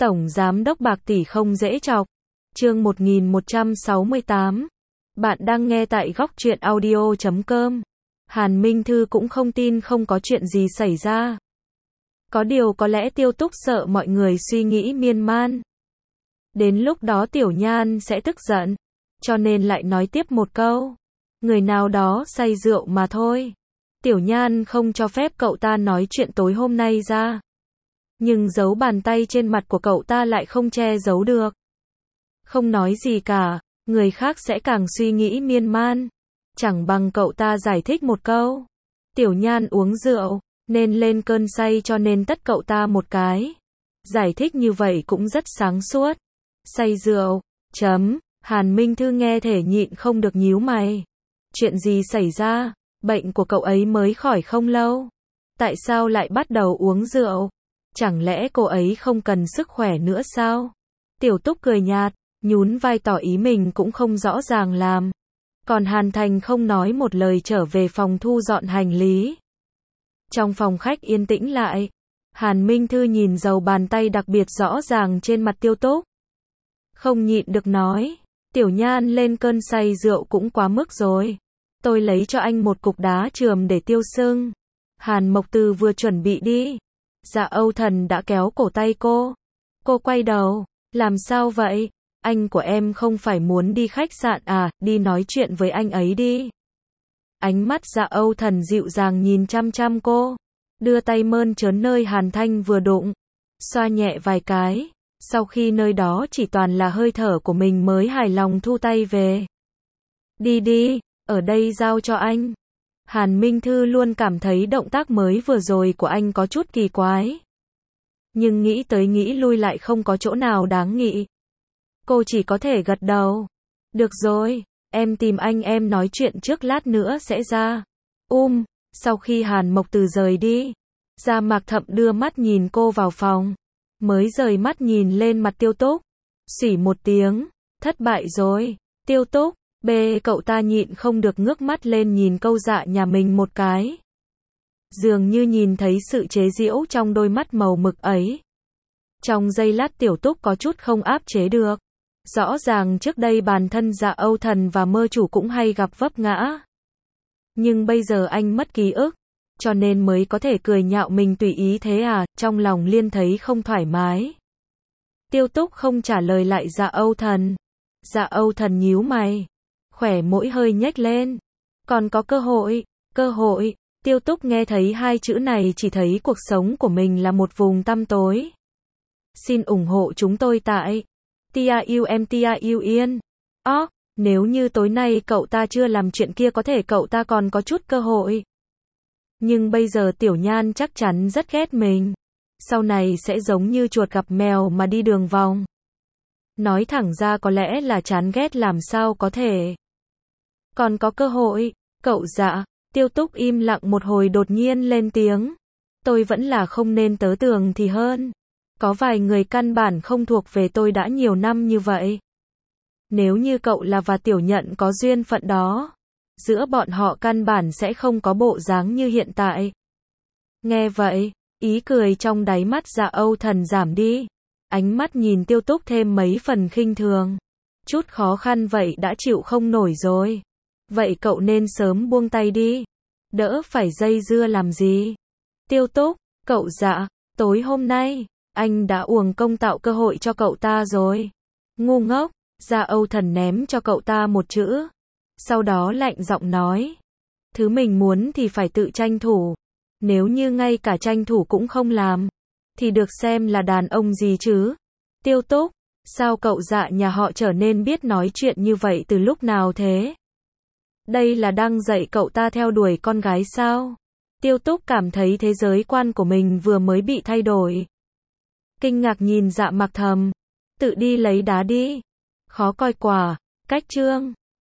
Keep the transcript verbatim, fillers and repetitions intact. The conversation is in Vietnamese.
Tổng Giám đốc bạc tỷ không dễ chọc. Chương một nghìn một trăm sáu mươi tám. Bạn đang nghe tại góc truyện audio chấm com. Hàn Minh Thư cũng không tin không có chuyện gì xảy ra. Có điều có lẽ Tiêu Túc sợ mọi người suy nghĩ miên man. Đến lúc đó Tiểu Nhan sẽ tức giận, cho nên lại nói tiếp một câu. Người nào đó say rượu mà thôi. Tiểu Nhan không cho phép cậu ta nói chuyện tối hôm nay ra. Nhưng dấu bàn tay trên mặt của cậu ta lại không che giấu được. Không nói gì cả, người khác sẽ càng suy nghĩ miên man. Chẳng bằng cậu ta giải thích một câu. Tiểu Nhan uống rượu, nên lên cơn say cho nên tất cậu ta một cái. Giải thích như vậy cũng rất sáng suốt. Say rượu, chấm, Hàn Minh Thư nghe thể nhịn không được nhíu mày. Chuyện gì xảy ra? Bệnh của cậu ấy mới khỏi không lâu. Tại sao lại bắt đầu uống rượu? Chẳng lẽ cô ấy không cần sức khỏe nữa sao? Tiểu Túc cười nhạt, nhún vai tỏ ý mình cũng không rõ ràng làm. Còn Hàn Thành không nói một lời trở về phòng thu dọn hành lý. Trong phòng khách yên tĩnh lại, Hàn Minh Thư nhìn dấu bàn tay đặc biệt rõ ràng trên mặt Tiêu Túc. Không nhịn được nói, Tiểu Nhan lên cơn say rượu cũng quá mức rồi. Tôi lấy cho anh một cục đá chườm để tiêu sưng. Hàn Mộc Từ vừa chuẩn bị đi. Dạ Âu Thần đã kéo cổ tay cô. Cô quay đầu, làm sao vậy? Anh của em không phải muốn đi khách sạn à, đi nói chuyện với anh ấy đi. Ánh mắt Dạ Âu Thần dịu dàng nhìn chăm chăm cô. Đưa tay mơn trớn nơi Hàn Thanh vừa đụng. Xoa nhẹ vài cái. Sau khi nơi đó chỉ toàn là hơi thở của mình mới hài lòng thu tay về. Đi đi, ở đây giao cho anh. Hàn Minh Thư luôn cảm thấy động tác mới vừa rồi của anh có chút kỳ quái. Nhưng nghĩ tới nghĩ lui lại không có chỗ nào đáng nghĩ. Cô chỉ có thể gật đầu. Được rồi, em tìm anh em nói chuyện trước lát nữa sẽ ra. Um, sau khi Hàn Mộc Từ rời đi, Gia Mạc Thậm đưa mắt nhìn cô vào phòng. Mới rời mắt nhìn lên mặt Tiêu Túc. Xỉ một tiếng, thất bại rồi. Tiêu Túc, bê cậu ta nhịn không được ngước mắt lên nhìn câu dạ nhà mình một cái. Dường như nhìn thấy sự chế giễu trong đôi mắt màu mực ấy. Trong giây lát Tiểu Túc có chút không áp chế được. Rõ ràng trước đây bản thân Dạ Âu Thần và Mơ Chủ cũng hay gặp vấp ngã. Nhưng bây giờ anh mất ký ức, cho nên mới có thể cười nhạo mình tùy ý thế à, trong lòng Liên thấy không thoải mái. Tiêu Túc không trả lời lại Dạ Âu Thần. Dạ Âu Thần nhíu mày, khỏe mũi hơi nhếch lên. Còn có cơ hội, cơ hội, Tiêu Túc nghe thấy hai chữ này chỉ thấy cuộc sống của mình là một vùng tăm tối. Xin ủng hộ chúng tôi tại tiaumtiauen. Ó, nếu như tối nay cậu ta chưa làm chuyện kia có thể cậu ta còn có chút cơ hội. Nhưng bây giờ Tiểu Nhan chắc chắn rất ghét mình. Sau này sẽ giống như chuột gặp mèo mà đi đường vòng. Nói thẳng ra có lẽ là chán ghét làm sao có thể. Còn có cơ hội, cậu Dạ. Tiêu Túc im lặng một hồi đột nhiên lên tiếng. Tôi vẫn là không nên tớ tường thì hơn. Có vài người căn bản không thuộc về tôi đã nhiều năm như vậy. Nếu như cậu là và Tiểu Nhận có duyên phận đó, giữa bọn họ căn bản sẽ không có bộ dáng như hiện tại. Nghe vậy, ý cười trong đáy mắt Dạ Âu Thần giảm đi. Ánh mắt nhìn Tiêu Túc thêm mấy phần khinh thường. Chút khó khăn vậy đã chịu không nổi rồi. Vậy cậu nên sớm buông tay đi. Đỡ phải dây dưa làm gì. Tiêu Túc, cậu Dạ, tối hôm nay, anh đã uổng công tạo cơ hội cho cậu ta rồi. Ngu ngốc, Dạ Âu Thần ném cho cậu ta một chữ. Sau đó lạnh giọng nói. Thứ mình muốn thì phải tự tranh thủ. Nếu như ngay cả tranh thủ cũng không làm, thì được xem là đàn ông gì chứ. Tiêu Túc, sao cậu Dạ nhà họ trở nên biết nói chuyện như vậy từ lúc nào thế? Đây là đang dạy cậu ta theo đuổi con gái sao? Tiêu Túc cảm thấy thế giới quan của mình vừa mới bị thay đổi. Kinh ngạc nhìn Dạ Mạc Thầm. Tự đi lấy đá đi. Khó coi quả. Cách chương.